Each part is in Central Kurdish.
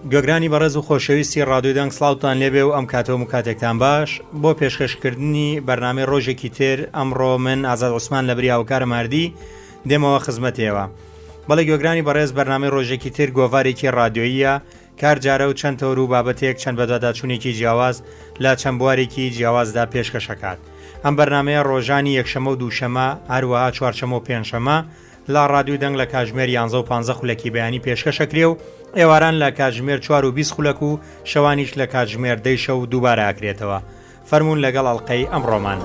گۆگرانی بەڕێز و خۆشەویستی ڕادیۆ دەنگ سڵاوتان لێبێ و ئەم کاتەوە و کاتێکتان باش بۆ پێشکەشکردنی بەرنامەی ڕۆژێکی تر ئەمڕۆ من ئازاد عوسمان لە بری هاوکارە ماردی دێمەوە خزمەتێەوە. بەڵێ گۆگرانی بەڕێز بەرنامەی ڕۆژێکی تر گۆڤارێکی ڕادیۆییە کار جارە و چەند تەور و بابەتێک چەند بەداداچوونێکی جیاواز لە چەند بوارێکی جیاوازدا پێشکەشەکات. ئەم بەرنامەیە ڕۆژانی یەکشەمە و دووشەمە هەروەها چوارشەمە و پێنجشەمە لە ڕادیۆ دەنگ لە کاتژمێر 11 و 15 خولەکی بەیانی پێشکەشەکرێ و ئێواران لە کاتژمێر 4 و 20 خولەک و شەوانیش لە کاتژمێر 10 شەو دووبارە ئاکرێتەوە. فەرموون لەگەڵ ئەڵقەی ئەمڕۆمان.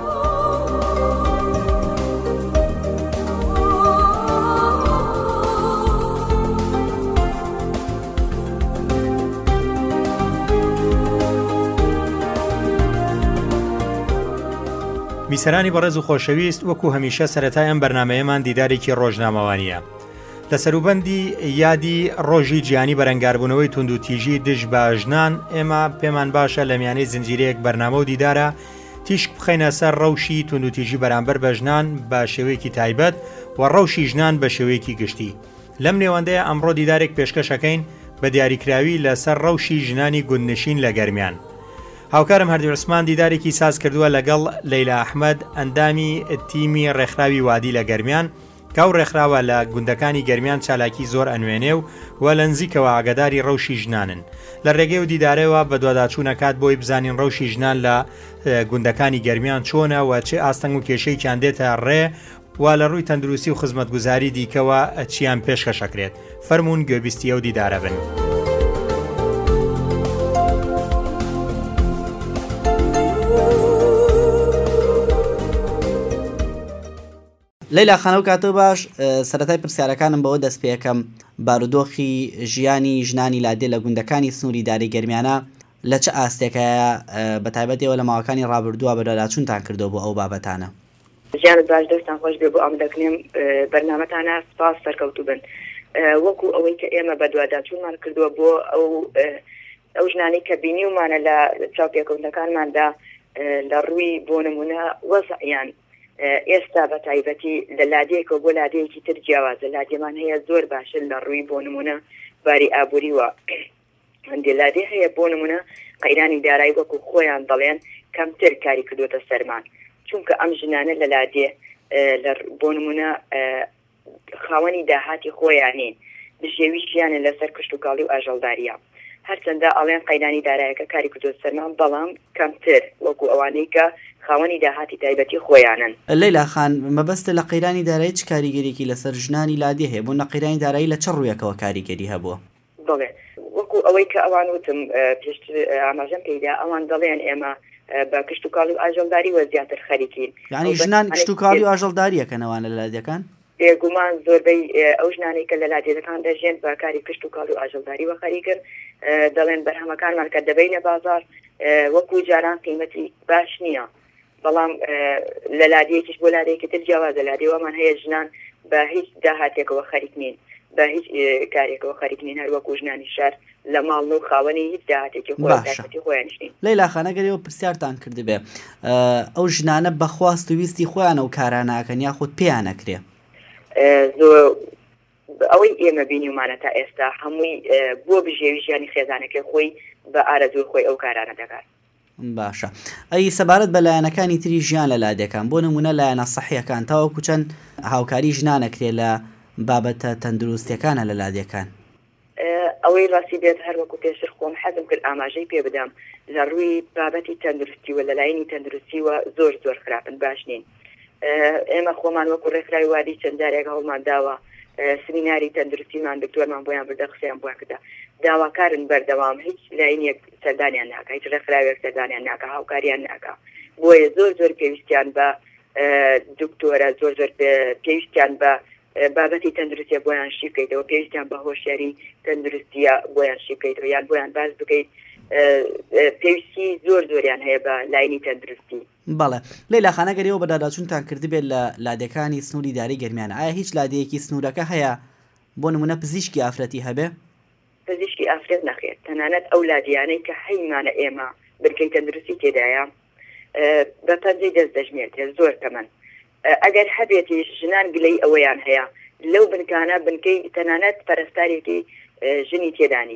بیسەرانی بەڕێز و خۆشەویست، وەکو هەمیشە سەرەتای ئەم بەرنامەیەمان دیدارێکی ڕۆژنامەوانیە. لە سەروبەندی یادی ڕۆژی گیانی بەرەنگاربوونەوەی تونند و تیژی دژ بە ژنان ئێمە پێمان باشە لە میانەی زنجیرەیەک بەرنامە و دیدارە تیشک بخەینە سەر ڕەوشی تونند و تیژی بەرامبەر بە ژنان بە شێوەیەکی تایبەت و ڕەوشی ژنان بە شێوەیەکی گشتی. لەم نێوەندەیە ئەمڕۆ دیدارێک پێشکەشەکەین بە دیاریکراوی لەسەر ڕەوشی ژنانی گوندنشین لە گەرمیان. هاوکارم هەردی عوسمان دیدارێکی ساز کردووە لەگەڵ لەیلا ئەحمەد ئەندامی تیمی ڕێکخراوی وادی لە گەرمیان کاو ڕێکخراوە لە گوندەکانی گەرمیان چالاکی زۆر ئەنوێنێ و لە نزیکەوە ئاگاداری ڕەوشی ژنانن. لە ڕێگەی و دیدارەوە بە دوواداچوونەکات بۆی بزانین ڕەوشی ژنان لە گوندەکانی گەرمیان چۆنە و چه ئاستەنگ و کێشەیەکیان دێتە ڕێ و لە ڕووی تەندروستی و خزمەتگوزاری دیکەوە چیان پێشکەشەکرێت. فەرموون گوێبیستیە و دیدارە بن. لەیلا خانە و کاتۆ باش، سەرەتای پرسیارەکانم بەوە دەست پێەکەم بارودۆخی ژیانی ژنانی لادێ لە گوندەکانی سنووری داری گەرمیانە لە چه ئاستێکەیە بەتایبەتەوە لە ماوەکانی ڕابردووە بەدەداچوونتان کردەوە بۆ ئەو بابەتانە؟ ژیانت باش، دەستان خۆش بێ بۆ ئەم دەکرێم بەرنامەتانە سپاس سەرکەوتوو بن. وەکو ئەوەی کە ئێمە بەدواداچوونمان کردووە بۆ ئەو ژنانی کە بینیومانە لە چاوپێکەوتنەکانماندا لە ڕووی بۆ نمونە وەزعیان ئێستا بە تایبەتی لە لادەیەکەوە بۆ لادەیەکی تر جیاوازە لادێمان هەیە زۆر باشن لە ڕووی بۆ نمونە باری ئابووریوە هەندێک لادێ هەیە بۆ نمونە قەیرانی دارایی وەکو خۆیان دەڵێن کەمتر کاری کردوتە سەرمان، چونکە ئەم ژنانە لە لادێ بۆ نمونە خاوەنی داهاتی خۆیانین بژێویشیانە لەسەر کشت و کاڵی و ئاژەڵداریە. هەرچەندە ئەڵێن قەیرانی دارایەکە کاری کردوتە سەرمان، بەڵام کەمتر وەکو ئەوانەی کە خاوەنی داهاتی تایبەتی خۆیانن. لەیلا خان، مەبەستە لە قەیرانی دارایی چ کاریگەریەکی لەسەر ژنانی لادێ هەیە بۆ نەقەیرانی دارایی لە چه ڕوویەکەوە کاریگەری هەبووە؟ بڵێ وەکو ئەوەی کە ئەوان وتم پێشتر ئاماژەم پێدا ئەوان دەڵێن ئێمە بە کشت و کاڵی و ئاژەڵداری وە زیاتر خەریکین. یعنی ژنان کشت و کاڵی و ئاژەڵداریەکەنەوانە لە لادێکان؟ بێگومان زۆربەی ئەو ژنانەی کە لە لادێەکان دەژێن بە کاری کشت و کاڵی و ئاژەڵداری وە خەریکن، دەڵێن بەرهەمەکانمان کە دەبینە بازار وەکو جاران قیمەتی باش نییە، بەڵام لە لادەیەکیش بۆ لادەیەکی تر جیاوازە لادێوەمان هەیە ژنان بە هیچ داهاتێکەوە خەریک نین، بە هیچ کارێکەوە خەریک نین، هەر وەکو ژنانی شار لە ماڵ و خاوەنی هیچ داهاتێکی خۆیان نین. لەیلا خانەگەرەوە پرسیارتان کردبێ ئەو ژنانە بەخواست و ویستی خۆیانە و کاراناکەن یاخود پێیان نەکرێ؟ ئەوەی ئێمە بینیمانە تا ئێستا هەمووی بۆ بژێوی ژیانی خێزانەکەی خۆی بە ئارەزوی خۆی ئەو کارانە دەکات. باشە. ئەی سەبارەت بە لایەنەکانی تری ژیان لە لادێکان بۆ نمونە لایەنە سەحیەکان تاوەکو چەند هاوکاری ژنانەکرێ لە بابەتە تەندروستیەکانە لە لادێکان؟ ئەوەی ڕاستی بێت هەر وەکو پێشتر خۆم حەزم کرد ئاماژەی پێ بدەم لە ڕووی بابەتی تەندروستی و لە لایەنی تەندروستی وە زۆر خراپن باش نین. ئێمە خۆمان وەکو ڕێکخراوی وادی چەند جارێک هەوڵمان داوە سمیناری تەندروستیمان دکتۆرمان بۆیان بردە قسەیان بۆیان کردە داواکارن بەردەوام هیچ لاینێک سەردانیان ناکە، هیچ ڕێکخراوێک سەردانیان ناکە، هاوکاریان ناکە، بۆیە زۆر پێویستیان بە دکتۆرە زۆر پێویستیان بە بابەتی تەندروستیە بۆیان شی بکەیتەوە، پێویستیان بە هۆشیاری تەندروستیە بۆیان شی بکەیتەوە یان بۆیان باز بکەیت، پێویستی زۆریان هەیە بە لاینی تەندروستی. بەڵێ لەیلا خانەگەریەوە بەداداچوونتان کردبێت لە لادەکانی سنووری داری گەرمیانە، ئایا هیچ لادەیەکی سنوورەکە هەیە بۆ نمونە پزیشکی ئافرەتی هەبێ؟ پزیشکی ئافرەت نەخێت، تەنانەت ئەو لادیانەی کە هەیمانە ئێمە بنکەی تەندروستی تێدایە بە پەنجەی دەست دەژمێت زۆر تەمەن. ئەگەر هەبێتی ژنان گلەی ئەوەیان هەیە لەو بنکانە بنکەی تەنانەت پەرستارێکی ژنی تێدا نیە،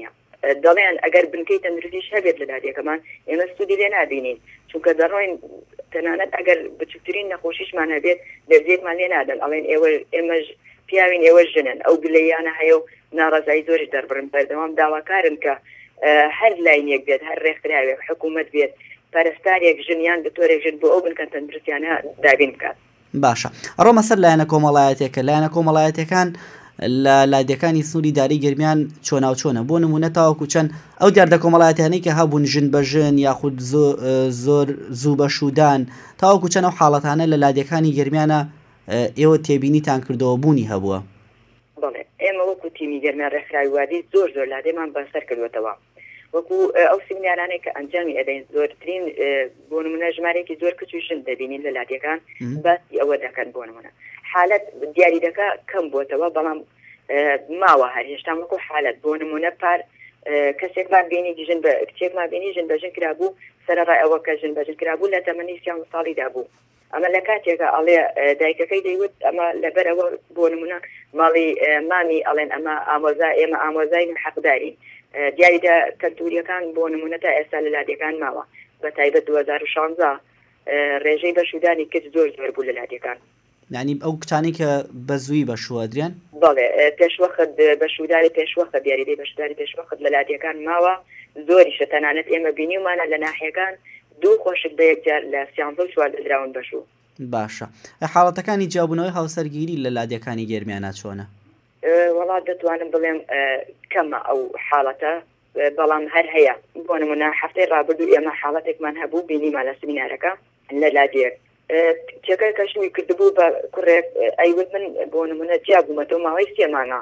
دەڵێن ئەگەر بنکەی تەندروستیش هەبێت لە لادێکەمان ئێمە سوودی لێ نابینین چونکە دەڕۆین تەنانەت ئەگەر بچووترین نەخۆشیشمان هەبێت دەرزێکمان لێ نادەن ئەڵێن ئێمەش پیاوین ئێوە ژنن ئەو گلەیانە هەیە و ناڕزایی زۆری دەربڕن بەردەوام داواکارن کە هەر لاینێک بێت هەر ڕێکخراوێک حکوومەت بێت پەرستارێک ژنیان بەتۆرێک ژن بۆ ئەو بنکە تەندروستیانە دابین بکات. باشە ئەڕۆمە سەر لایەنە کۆمەڵایەتێکە لایەنە کۆمەڵایەتەکان لە لادەکانی سنووری داری گرمیان چۆناوچۆنە بۆ نمونە تاوەکو چەند ئەو دیاردە کۆمەڵایەتیانەی کە هەبوون ژن بە ژن یاخود زۆر زوو بە شودان تاوەکو چەند ئەو حاڵەتانە لە لادەکانی گرمیانە ئێوە تێبینیتان کردەوە بوونی هەبووە. بەڵێ ئێمە وەکو تیمی گەرمیان ڕێکخراوی زۆر لادێمان بەسەر کردوێتەوە وەکو ئەو سیمینارانەی کە ئەنجامی ئەدەین زۆرترین بۆ نمونە ژمارەیەکی زۆر کچ و ژن دەبینین لە لادێکان باسی ئەوە دەکەن بۆ نمونە حالەت دیاری دەکا کەم بۆتەوە بەڵام ماوە هەر هێشتا وەکو حالەت بۆ نمونە پار کەسێکمان بینی ژن بە کچێکمان بینی ژن بەژن کرابوو سەرڕای ئەوە کە ژن بەژن کرابوو لە تەمەنی 30 ساڵیدا بوو ئەمە لە کاتێکە ئەڵێ دایکەکەی دەیوت ئەمە لەبەرەوە بۆ نمونە ماڵی مامی ئەڵێن ئەمە ئێمە ئامۆزای حەقدارین دیاریدا کەلتوریەکان بۆ نمونە تا ئێستا لە لادێکان ماوە بە تایبەت 2016 ڕێژەی بەشودانی کچ زۆر بوو لە لادێکان یعنی ئەو کچانی کە بە زووی بەشودرێن بەڵێ پێشوەخت بەشوداری پێشوەخت دیاریدەی بەشداری پێشوەخت لە لادێکان ماوە زۆریشە تەنانەت ئێمە بینیمانە لە ناحیەکان دوو خۆشک بە یەکجار لە 14 دراون بەشوو. باشە حاڵەتەکانی جیابوونەوەی هاوسەرگیری لە لادێکانی گەرمیانە چۆنە؟ وڵات دەتوانم بڵێم کەمە ئەو حاڵەتە بەڵام هەر هەیە بۆ نمونە هەفتەی ڕابردوو ئێمە حاڵەتێکمان هەبوو بینیمە لە سمینارەکە لە لادێک کێکە کەشمی کردبوو بە کوڕێک ئەیوت من بۆ نمونە جیابوومەتەوە ماوەی 3 مانگە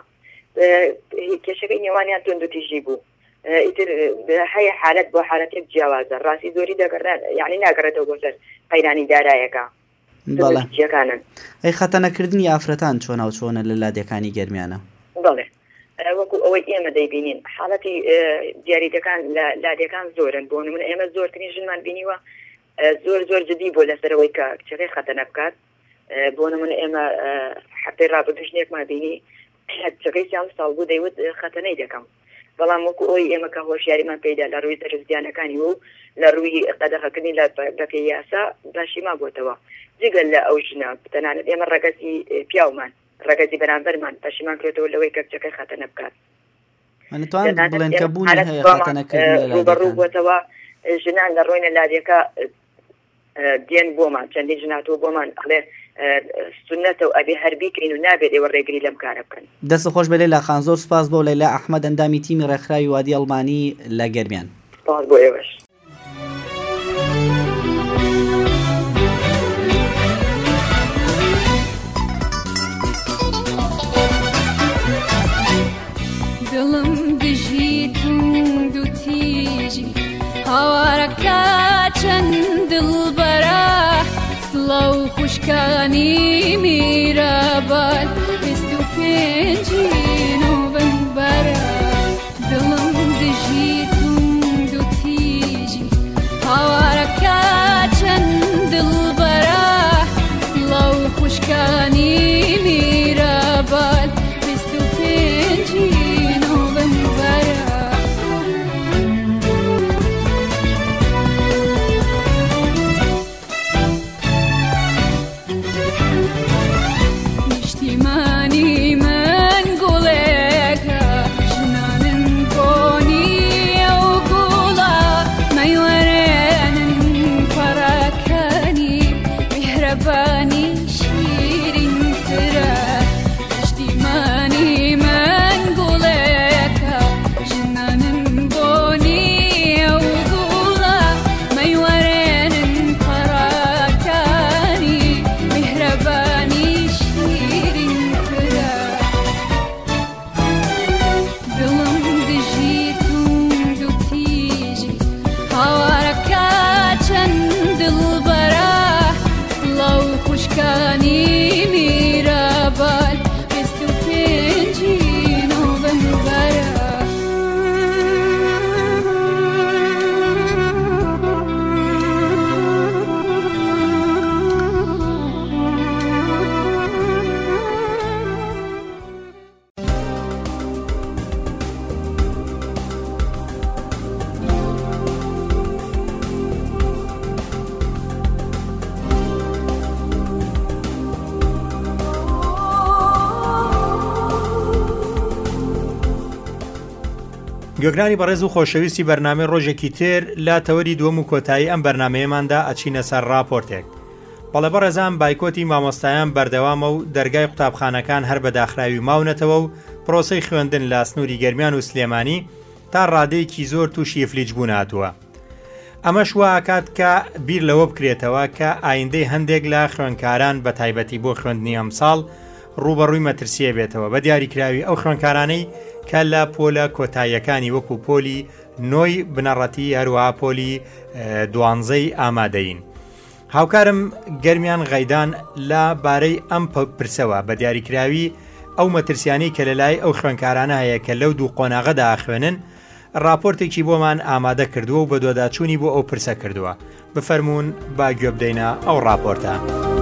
کێشەکەی نێوانیان تۆندوتیژی بوو ئیتر هەیە حالەت بۆ حالەتێک جیاوازە ڕاستی زۆری دەگەڕێت یعنی ناگەڕێتەوە بۆ سەر قەیرانی دارایەکە بەڵێ ئەی خەتەنەکردنی ئافرەتان چۆنە لە لادێکانی گەرمیانە بەڵێ وەکو ئەوەی ئێمە دەیبینین حاڵەتی دیاریدەکان لە لادێکان زۆرن بۆ نمونە ئێمە زۆرترین ژنمان بینیوە زۆر جدی بۆ لەسەرەوەی کە کچەکەی خەتەنە بکات بۆ نمونە ئێمە هەفتەی ڕابردوو ژنێکمان بینی کچەکەی 30 ساڵ بوو دەیوت خەتەنەی دەکەم بەڵام وەکو ئەوی ئێمە کە هۆشیاریمان پێدا لە ڕووی دەرزیانەکانی و لە ڕووی قەدەغەکردنی لە بەپێی یاسا باشیما بۆتەوە جگەل لە ئەو ژنە تەنانەت ئێمە ڕەگەزی پیاومان ڕەگەزی بەرامبەرمان پەشیمان کردەوە لەوەی کە کچەکەی خەتەنە بکات بڵێن کە بوونی هەیە خەتەنەکردنی ڕوبەڕوو بۆتەوە ژنان لە ڕۆینە لادێکە دێن بۆمان چەندی ژناتەوە بۆمان ئەڵێ سنەتە و ئەبێ هەربیکەین و نابێت ئێوە ڕێگری لەم کارە بکەن. دەست خۆش بە لەیلا خان زۆر سپاس بۆ لەیلا ئەحمەد ئەندامی تیمی ڕێکخراوی وادی ئەڵمانی لە گەرمیان. سپاس بۆ ئێوەش. دڵم دژی تند و تیژی هاوارەکە چەند دڵبەرە سڵە و خوشکانی میرەبان 25 نۆڤەمبەرە دڵم دژی تند و تیژی هاوارەکە چەند دڵبەرە سڵە و خوشکانی میرەبان 25 نۆڤەمبەرە نیشتیمانی من گوێگرانی بەڕێز و خۆشەویستی بەرنامەی ڕۆژێکی تر لا تەوەری دووەم و کۆتایی ئەم بەرنمەیەماندا ئەچینە سەر ڕاپۆرتێک. بەڵێ بەڕێزان بایکۆتی مامۆستایان بەردەوامە و دەرگای قوتابخانەکان هەر بەداخراوی ماونەتەوە و پرۆسەی خوێندن لە سنووری گەرمیان و سلێمانی تا ڕادەیەکی زۆر تووشی فلیج بوون هاتووە. ئەمەش واکات کە بیر لەوە بکرێتەوە کە ئایندەی هەندێک لە خوێندکاران بە تایبەتی بۆ خوێندنی ئەمساڵ ڕوبەڕووی مەترسیە بێتەوە بە دیاریکراوی ئەو خوێندکارانەی کە لە پۆلە کۆتاییەکانی وەکو پۆلی نۆی بنەڕەتی هەروەها پۆلی 12 ئامادەین. هاوکارم گەرمیان غەیدان لە بارەی ئەم پرسەوە بە دیاریکراوی ئەو مەترسیانەی کە لەلای ئەو خوێندکارانە هەیە کە لەو دوو قۆناغەدا خوێنن راپۆرتێکی بۆمان ئامادە کردووە و بە دۆداچوونی بۆ ئەو پرسە کردووە. بفەرمونون با گوێ بدەینە ئەو راپۆرتە.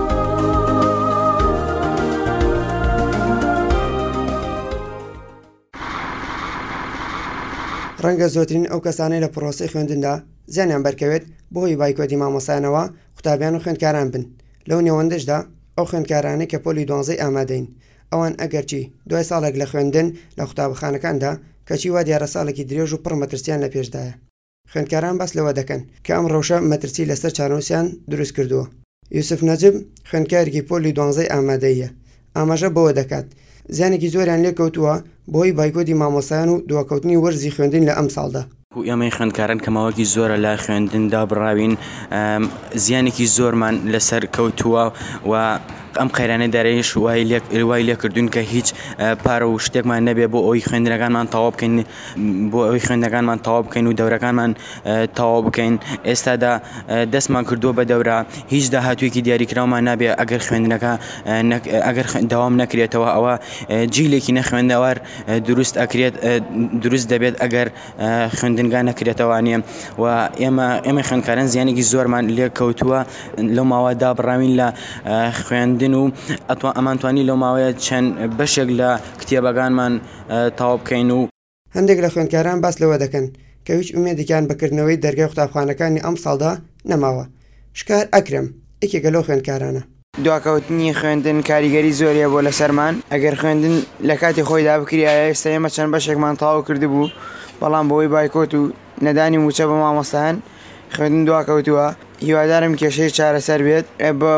ڕەنگە زۆرترین ئەو کەسانەی لە پرۆسەی خوێندندا زیانیان بەرکەوێت بۆی بایکۆتی مامۆسایانەوە قوتابیان و خوێندکاران بن. لەو نێوەندەشدا ئەو خوێندکارانەی کە پۆلی 12 ئامادەین ئەوان ئەگەرچی دوای ساڵێک لە خوێندن لە قوتابخانەکاندا کەچی وا دیارە ساڵێکی درێژ و پڕ مەترسیان لە پێشدایە. خوێندکاران باس لەوە دەکەن کە ئەم ڕەوشە مەترسی لەسەر چارنووسیان دروست کردووە. یوسف نەجب خوێندکارێکی پۆلی 12 ئامادەیە. ئاماژە بەوە دەکات زیانێکی زۆریان لێ کەوتووە بۆی بایکۆتی مامۆسایان و دواکەوتنی وەرزی خوێندن لە ئەم ساڵدا. ئێمەی خوێندکاران کەماوەکی زۆرە لە خوێندندا بڕاوین، زیانێکی زۆرمان لەسەر کەوتووە و ئەم قەیرانە دەرەیش وای لێ کردوون کە هیچ پارە و شتێکمان نەبێ بۆ ئەوی خوێندنەکانمان تەواو بکەین، بۆ ئەوی خوێندنەکانمان تەواو بکەین و دەورەکانمان تەواو بکەین. ئێستادا دەستمان کردووە بە دەورە، هیچ داهاتوویەکی دیاریکراومان نابێ ئەگەر خوێندنەکە ئەگەر داوام نەکرێتەوە ئەوە جیلێکی نەخوێندەوار دروست ئەکرێت، دروست دەبێت ئەگەر خوێندنگا نەکرێتەوانێ. و ئێمە خوێندکاران زیانێکی زۆرمان لێ کەوتووە لەو ماوەدا بڕاوین لە خوێندن و ئەمانتوانی لەو ماوەیە چەند بەشێک لە کتێبەکانمان تەواو بکەین. و هەندێک لە خوێندکاران باس لەوە دەکەن کە هیچ ئومێدێکیان بەکردنەوەی دەرگای قوتابخانەکانی ئەم ساڵدا نەماوە. شکار ئەکرم یەکێکە لەو خوێندکارانە. دواکەوتنی خوێندن کاریگەری زۆریە بۆ لەسەرمان. ئەگەر خوێندن لە کاتی خۆیدا بکریایە ئێستا ئێمە چەند بەشێکمان تەواو کردبوو، بەڵام بەوەی بایکۆت و نەدانی موچە بە مامۆستایان خوێندن دواکەوتووە. هیوادارم کێشەی چارەسەر بێت. بۆ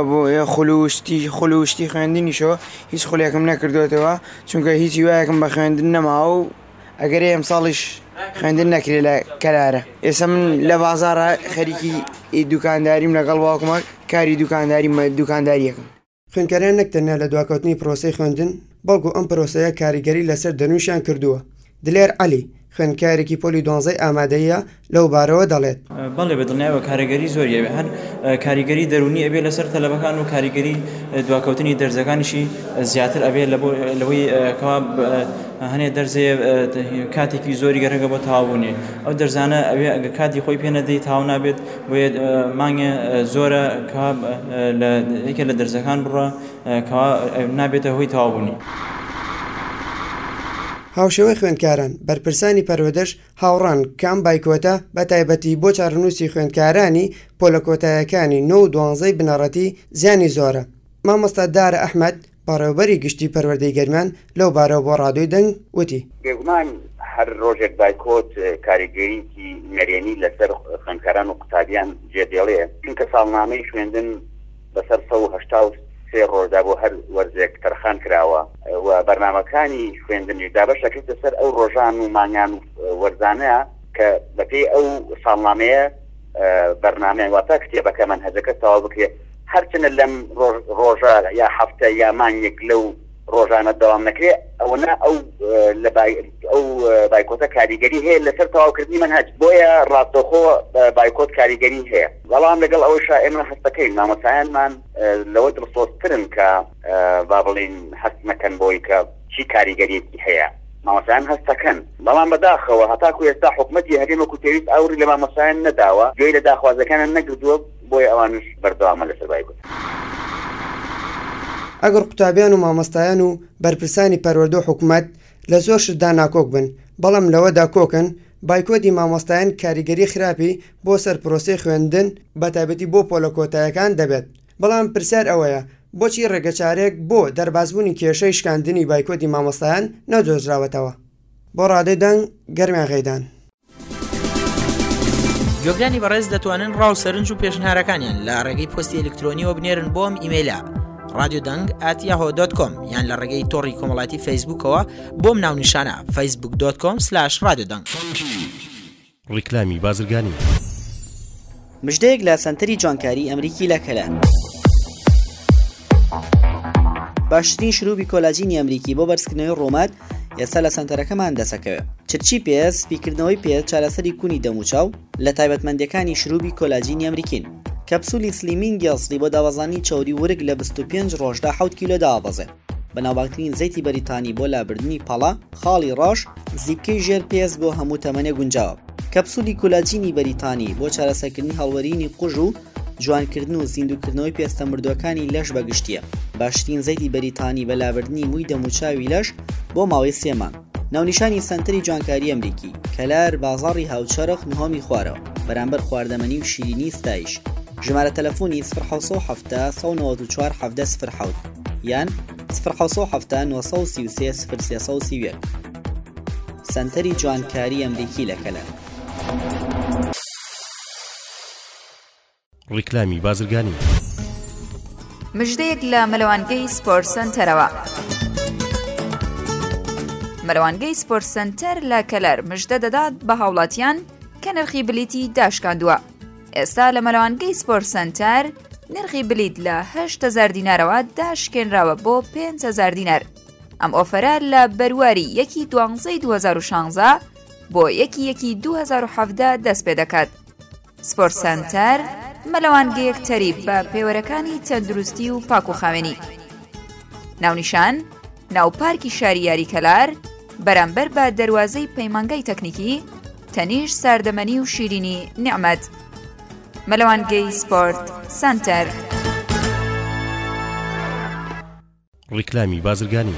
خولوشتی خوێندنیشەوە هیچ خولێکم نەکردوێتەوە، چونکە هیچ هیوایەکم بە خوێندن نەماوە و ئەگەر ئەم ساڵیش خوێندن نەکرێت لە کەرارە. ئێستا من لە بازاڕە خەریکی دوکانداریم لەگەڵ باوکمە، کاری دوکانداریەکەم. خوێندکاران نەکتەنیا لە دواکەوتنی پرۆسەی خوێندن، بەڵکو ئەم پرۆسەیە کاریگەری لەسەر دەنووشیان کردووە. دلێر عەلی خوێندکارێکی پۆلی 12 ئامادەیە لەو بارەوە دەڵێت. بەڵێ بەدڵنیایەوە کاریگەری زۆریە، هەر کاریگەری دەرونی ئەبێ لەسەر تەلەبەکان و کاریگەری دواکەوتنی دەرزەکانیشی زیاتر ئەبێ لەوەی کەوا هەنێ دەرزێ کاتێکی زۆری گەڕێگە بۆ تاوابوونێ. ئەو دەرزانە ئەوێ ئەگە کاتی خۆی پێ نەدەی تاو نابێت، بۆیە مانگە زۆرە یەکێ لە دەرزەکان بڕە کەوا نابێتە هۆی تاوابوونی. هاوشێوەی خوێندکاران بەرپرسانی پەروەدەش هاوڕان کام بایکۆتە بە تایبەتی بۆ چارنووسی خوێندکارانی پۆلە کۆتاییەکانی 9 و 12 بنەڕەتی زیانی زۆرە. مامۆستا دارە ئەحمەد بەڕێوەبەری گشتی پەروەردەی گەرمیان لەو بارەوە بۆ ڕادۆی دەنگ وتی: بێگومان هەر ڕۆژێک بایکۆت کاریگەریکی نەرێنی لەسەر خوێندکاران و قوتابیان جێدێڵێ، چونکە ساڵنامەی خوێندن بەسەر 183 ڕۆژدا بۆ هەر وەرزێک تەرخان کراوە و بەرنامەکانی خوێندنی دابەشەکەیتە سەر ئەو ڕۆژان و مانگان و وەرزانەیە کە بەپێی ئەو ساڵنامەیە بەرنامەیان واتە کتێبەکە مەنهەجەکە تەواو بکرێت. هەرچنە لەم ڕۆژە یا هەفتە یا مانگێک لەو ڕۆژانە دەوام نەکرێت، ئەوە ئەو بایکۆتە کاریگەری هەیە لەسەر تەواوکردنی مەنهەج، بۆیە ڕاستەوخۆ بایکۆت کاریگەری هەیە. بەڵام لەگەڵ ئەوەشا ئێمە هەستەکەین مامۆسایانمان لەوە دڵسۆزترن کە با بڵین هەست نەکەن بۆی کە چی کاریگەریەکی هەیە. مامۆسایان هەستەکەن، بەڵام بەداخەوە هەتاکو ئێستا حکومەتی هەرێمەکو پێویست ئاوری لە مامۆسایان نەداوە، گوێی لە داخوازەکانیان نەگردووە، بۆیە ئەوانش بەردەوامە لەسەر بایکۆت. ئەگەر قوتابیان و مامۆستایان و بەرپرسانی پەروەردە و حکوومەت لە زۆر شتدا ناکۆک بن، بەڵام لەوەدا کۆکن، بایکۆتی مامۆستایان کاریگەری خراپی بۆ سەر پرۆسەی خوێندن بە تایبەتی بۆ پۆلە کۆتاییەکان دەبێت. بەڵام پرسیار ئەوەیە بۆچی ڕێگەچارێک بۆ دەربازبوونی کێشەی شکاندنی بایکۆتی مامۆستایان نەدۆزراوەتەوە. بۆ ڕادەی دەنگ گەرمیان غەیدان. گۆگرانی بەڕێز دەتوانن ڕاو سەرنج و پێشنهارەکانیان لە ڕێگەی پۆستی ئەلکترۆنیەوە بنێرن بۆم ئیمەیلە radiodang@yahoo.com یان لە ڕێگەی تۆڕی کۆمەڵایەتی فەیسبووکەوە بۆم ناونیشانە facebook.com/radiodang. ڕیکلامی بازرگانی. مژدەیەک لە سەنتەری جوانکاری ئەمریکی لە کەلان. باشترین شروبی کۆلاجینی ئەمریکی بۆ بەرزکردنەوەی ڕۆمات ئێستا لە سەنتەرەکەمان دەسەکەوێت. چرچی پێست سپیکردنەوەی پێست چارەسەری کونی دەموچاو لە تایبەتمەندەکانی شروبی کۆلاجینی ئەمریکین. کەپسولی سلیمینگی ئەسڵی بۆ داوەزانی چاوری ورگ لە 25 ڕۆژدا 7 کیلۆ دابەزێت. بەناوبانگترین زەیتی بەریتانی بۆ لابردنی پەڵە، خاڵی ڕۆژ، زیبکەی ژێر پێست بۆ هەموو تەمەنێ گونجاوە. کەپسولی کۆلاجینی بەریتانی بۆ چارەسەرکردنی هەڵوەرینی قوژ و جوانکردن و زیندوکردنەوەی پێستە مردوەکانی لەش بەگشتیە. باشترین زەیتی بەریتانی بە لابردنی مووی دەموچاوی لەش بۆ ماوەی 3 مانگ. ناونیشانی سەنتەری جوانکاری ئەمریکی، کەلار، بازاڕی هاوچەرخ، نهۆمی خوارەوە، بەرامبەر خواردەمەنی و شیرینی ستایش. ژمارە تەلەفۆنی 070 194 17 یان 070 933 0330. سەنتەری جوانکاری ئەمریکی لە کەلار. ڕیکلامی بازرگانی. مژدەیەک لە مەلەوانگەی سپۆرت سنتەرەوە. مەلەوانگەی سپۆرت سنتەر لە کەلەر مژدە دەدات بە هاوڵاتیان کە نرخی بلیتی داشکاندووە. ئێستا لە مەلەوانگەی سپۆرت سنتەر نرخی بلیت لە 8,000 دینارەوە داشکێنراوە بۆ 5,000 دینار. ئەم ئۆفەرە لە بەرواری 1/12/2016 بۆ 1/1/2017 دەست پێ دەکات. سپۆرت سنتەر مەلەوانگەیەک تەریب بە پێوەرەکانی تەندروستی و پاکوخاوێنی. ناونیشان ناوپارکی شاری یاری کەلار بەرامبەر بە دەواازەی پەیمانگای تەکنیکی تەنیش ساردەمەنی و شیرینی نیعمەت. مەلەوانگەی سپۆرت سنتەر. ڕیکلامی بازرگانی.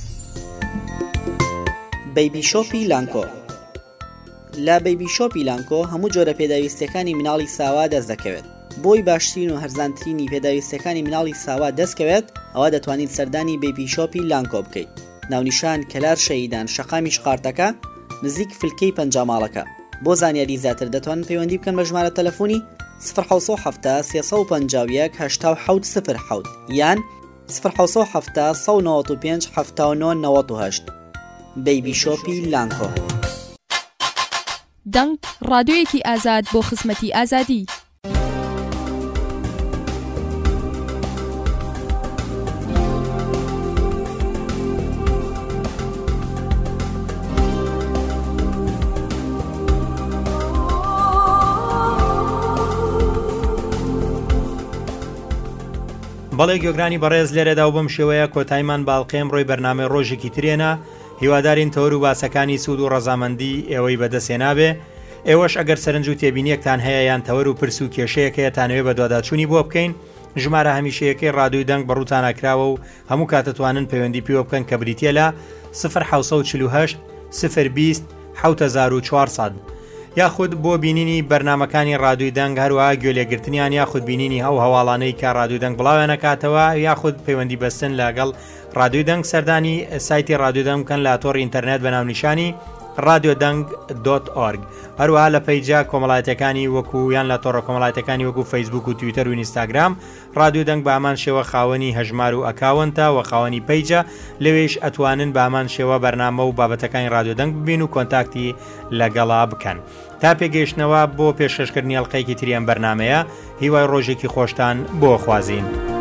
بەیبی شۆپی لانکۆ. لە بەیبی شۆپی لانکۆ هەموو جۆرە پێداویستەکانی مناڵی ساوا دەست دەکەوێت. بۆی باشترین و هەرزانترینی پێداویستەکانی مناڵی ساوا دەستکەوێت، ئەوە دەتوانیت سەردانی بەیبی شۆپی لانکۆ بکەیت. ناونیشان کەلار شەیدان، شەقامی شقارتەکە، نزیک فلکەی پەنجاماڵەکە. بۆ زانیاری زیاتر دەتوانن پەیوەندی بکەن بە ژمارە تەلەفۆنی 070 351 8707 یان 070 195 7998. بەیبی شۆپی لانکۆ. دەنگ ڕادیۆیەکی ئازاد بۆ خزمەتی ئازادی. بەڵێ گۆگرانی بەڕێز لێرەدا و بەم شێوەیە کۆتایمان باڵقەیەم ڕۆی بەرنامەی ڕۆژێکی ترێنە. هیوادارین تەور و باسەکانی سوود و ڕەزامەندی ئێوەی بەدەستێنابێ. ئێوەش ئەگەر سەرنج و تێبینیەکتان هەیە یان تەور و پرس و کێشەیەکەیەتانەوێ بە دوواداچوونی بۆ بکەین، ژمارە هەمیشەیەکەی ڕادیۆی دەنگ بەڕووتان ئەکراوە و هەموو کاتتوانن پەیوەندی پێوە بکەن کە بریتە لە 048 020 7400 یاخود بۆ بینینی بەرنمەکانی ڕادیۆی دەنگ هەروەها گوێلێگرتنیان یاخود بینینی هەو هەواڵانەی کە ڕادیۆی دەنگ بڵاوێنەکاتەوە یاخود پەیوەندی بەستن لەگەڵ ڕادیۆی دەنگ سەردانی سایتی ڕادیۆ دەنگ بکەن لە تۆڕی ئینتەرنێت بە ناونیشانی radiodang.org. هەروەها لە پەیجا کۆمەڵایەتەکانی وەکو یان لە تۆڕە کۆمەڵایەتەکانی وەکو فەیسبوک و تویتەر و ئینستاگرام ڕادیۆ دەنگ بە هەمان شێوە خاوەنی هەژمار و ئەکاونتە و خاوەنی پەیجە، لەوێش ئەتوانن بە هەمان شێوە بەرنامە و بابەتەکانی ڕادیۆ دەنگ ببین و کۆنتاکتی لەگەڵا بکەن. تا پێگەیشتنەوە بۆ پێشکەشکردنی هەڵقەیەکی تریان بەرنمەیە، هیوای ڕۆژێکی خۆشتان بۆ خوازین.